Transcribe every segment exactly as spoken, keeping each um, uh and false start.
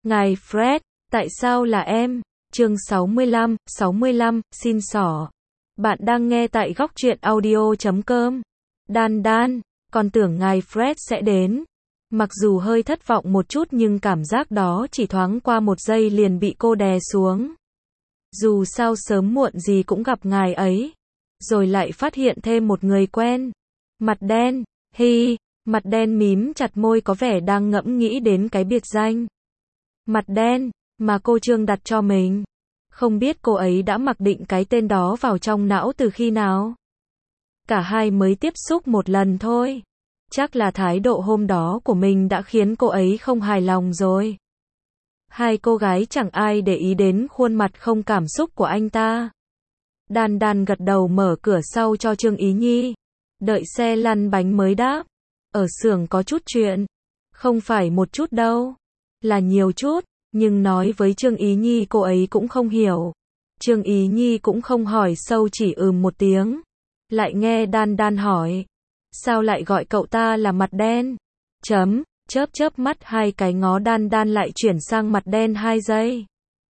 Ngài Fred, tại sao là em? Chương sáu mươi lăm, sáu mươi lăm, xin xỏ. Bạn đang nghe tại góc truyện audio chấm com. Đan Đan, còn tưởng ngài Fred sẽ đến. Mặc dù hơi thất vọng một chút nhưng cảm giác đó chỉ thoáng qua một giây liền bị cô đè xuống. Dù sao sớm muộn gì cũng gặp ngài ấy. Rồi lại phát hiện thêm một người quen. Mặt đen, hi, mặt đen mím chặt môi có vẻ đang ngẫm nghĩ đến cái biệt danh. Mặt đen, mà cô Trương đặt cho mình. Không biết cô ấy đã mặc định cái tên đó vào trong não từ khi nào. Cả hai mới tiếp xúc một lần thôi. Chắc là thái độ hôm đó của mình đã khiến cô ấy không hài lòng rồi. Hai cô gái chẳng ai để ý đến khuôn mặt không cảm xúc của anh ta. Đan Đan gật đầu mở cửa sau cho Trương Ý Nhi. Đợi xe lăn bánh mới đáp. Ở xưởng có chút chuyện. Không phải một chút đâu. Là nhiều chút. Nhưng nói với Trương Ý Nhi cô ấy cũng không hiểu. Trương Ý Nhi cũng không hỏi sâu chỉ ừm một tiếng. Lại nghe Đan Đan hỏi. Sao lại gọi cậu ta là mặt đen? Chấm, chớp chớp mắt hai cái ngó Đan Đan lại chuyển sang mặt đen hai giây.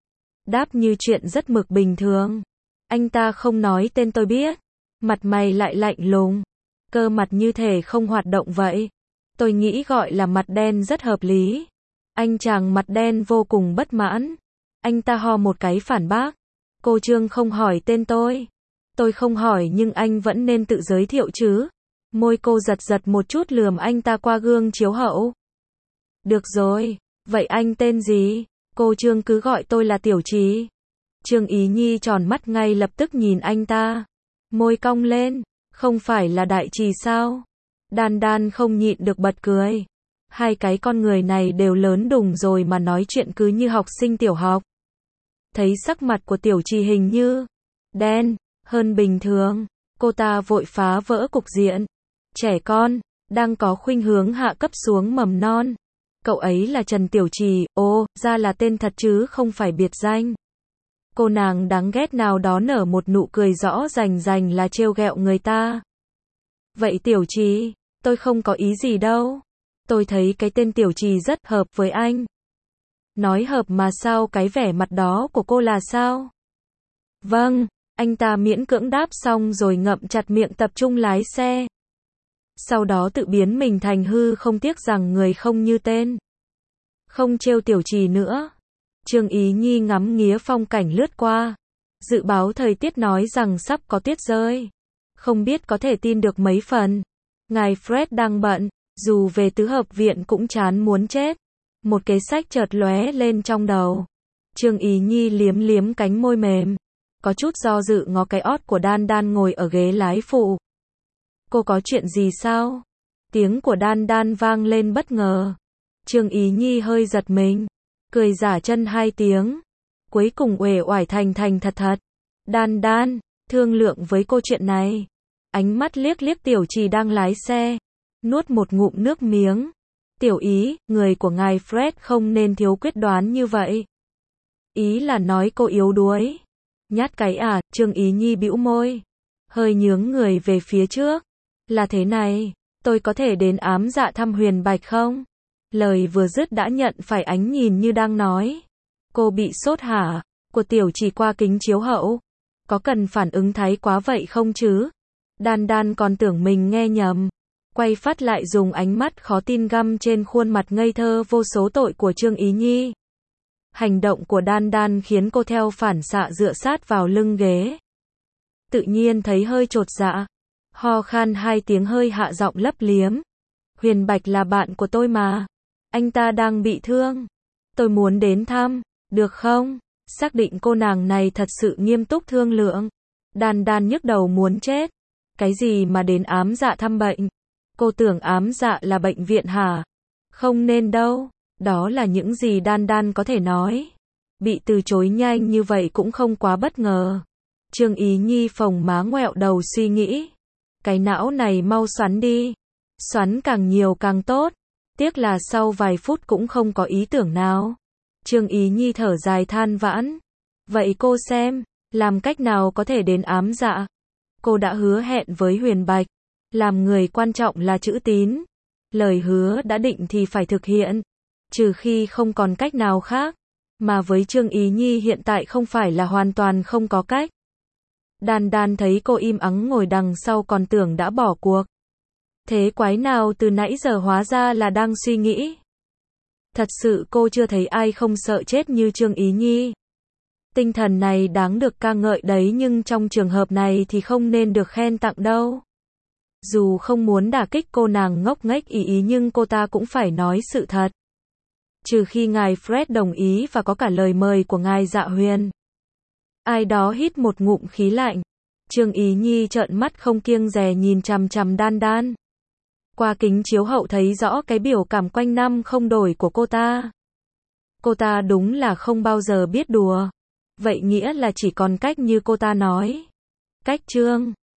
Đáp như chuyện rất mực bình thường. Anh ta không nói tên tôi biết. Mặt mày lại lạnh lùng. Cơ mặt như thể không hoạt động vậy. Tôi nghĩ gọi là mặt đen rất hợp lý. Anh chàng mặt đen vô cùng bất mãn. Anh ta ho một cái phản bác. Cô Trương không hỏi tên tôi. Tôi không hỏi nhưng anh vẫn nên tự giới thiệu chứ. Môi cô giật giật một chút lườm anh ta qua gương chiếu hậu. Được rồi, vậy anh tên gì? Cô Trương cứ gọi tôi là Tiểu Trì. Trương Ý Nhi tròn mắt ngay lập tức nhìn anh ta. Môi cong lên, không phải là Đại Trì sao? Đan Đan không nhịn được bật cười. Hai cái con người này đều lớn đùng rồi mà nói chuyện cứ như học sinh tiểu học. Thấy sắc mặt của Tiểu Trì hình như đen hơn bình thường, cô ta vội phá vỡ cục diện. Trẻ con, đang có khuynh hướng hạ cấp xuống mầm non. Cậu ấy là Trần Tiểu Trì, ô, ra là tên thật chứ không phải biệt danh. Cô nàng đáng ghét nào đó nở một nụ cười rõ rành rành là trêu ghẹo người ta. Vậy Tiểu Trì, tôi không có ý gì đâu. Tôi thấy cái tên Tiểu Trì rất hợp với anh. Nói hợp mà sao cái vẻ mặt đó của cô là sao? Vâng, anh ta miễn cưỡng đáp xong rồi ngậm chặt miệng tập trung lái xe. Sau đó tự biến mình thành hư không tiếc rằng người không như tên. Không trêu Tiểu Trì nữa. Trương Ý Nhi ngắm nghía phong cảnh lướt qua. Dự báo thời tiết nói rằng sắp có tuyết rơi. Không biết có thể tin được mấy phần. Ngài Fred đang bận. Dù về tứ hợp viện cũng chán muốn chết. Một cái sách chợt lóe lên trong đầu. Trương Ý Nhi liếm liếm cánh môi mềm. Có chút do dự ngó cái ót của Đan Đan ngồi ở ghế lái phụ. Cô có chuyện gì sao? Tiếng của Đan Đan vang lên bất ngờ. Trương Ý Nhi hơi giật mình. Cười giả chân hai tiếng. Cuối cùng uể oải thành thành thật thật. Đan Đan, thương lượng với cô chuyện này. Ánh mắt liếc liếc Tiểu Trì đang lái xe. Nuốt một ngụm nước miếng. Tiểu Ý, người của ngài Fred không nên thiếu quyết đoán như vậy. Ý là nói cô yếu đuối. Nhát cái à, Trương Ý Nhi bĩu môi. Hơi nhướng người về phía trước. Là thế này, tôi có thể đến ám dạ thăm Huyền Bạch không? Lời vừa dứt đã nhận phải ánh nhìn như đang nói. Cô bị sốt hả? Của Tiểu Trì qua kính chiếu hậu. Có cần phản ứng thái quá vậy không chứ? Đan Đan còn tưởng mình nghe nhầm. Quay phát lại dùng ánh mắt khó tin găm trên khuôn mặt ngây thơ vô số tội của Trương Ý Nhi. Hành động của Đan Đan khiến cô theo phản xạ dựa sát vào lưng ghế. Tự nhiên thấy hơi chột dạ. Ho khan hai tiếng hơi hạ giọng lấp liếm. Huyền Bạch là bạn của tôi mà. Anh ta đang bị thương. Tôi muốn đến thăm, được không? Xác định cô nàng này thật sự nghiêm túc thương lượng. Đan Đan nhức đầu muốn chết. Cái gì mà đến ám dạ thăm bệnh? Cô tưởng ám dạ là bệnh viện hả? Không nên đâu. Đó là những gì Đan Đan có thể nói. Bị từ chối nhanh như vậy cũng không quá bất ngờ. Trương Ý Nhi phồng má ngoẹo đầu suy nghĩ. Cái não này mau xoắn đi. Xoắn càng nhiều càng tốt. Tiếc là sau vài phút cũng không có ý tưởng nào. Trương Ý Nhi thở dài than vãn. Vậy cô xem, làm cách nào có thể đến ám dạ? Cô đã hứa hẹn với Huyền Bạch. Làm người quan trọng là chữ tín. Lời hứa đã định thì phải thực hiện. Trừ khi không còn cách nào khác. Mà với Trương Ý Nhi hiện tại không phải là hoàn toàn không có cách. Đan Đan thấy cô im ắng ngồi đằng sau còn tưởng đã bỏ cuộc. Thế quái nào từ nãy giờ hóa ra là đang suy nghĩ. Thật sự cô chưa thấy ai không sợ chết như Trương Ý Nhi. Tinh thần này đáng được ca ngợi đấy, nhưng trong trường hợp này thì không nên được khen tặng đâu. Dù không muốn đả kích cô nàng ngốc nghếch ý ý nhưng cô ta cũng phải nói sự thật. Trừ khi ngài Fred đồng ý và có cả lời mời của ngài Dạ Huyền. Ai đó hít một ngụm khí lạnh. Trương Ý Nhi trợn mắt không kiêng dè nhìn chằm chằm Đan Đan. Qua kính chiếu hậu thấy rõ cái biểu cảm quanh năm không đổi của cô ta. Cô ta đúng là không bao giờ biết đùa. Vậy nghĩa là chỉ còn cách như cô ta nói. Cách Trương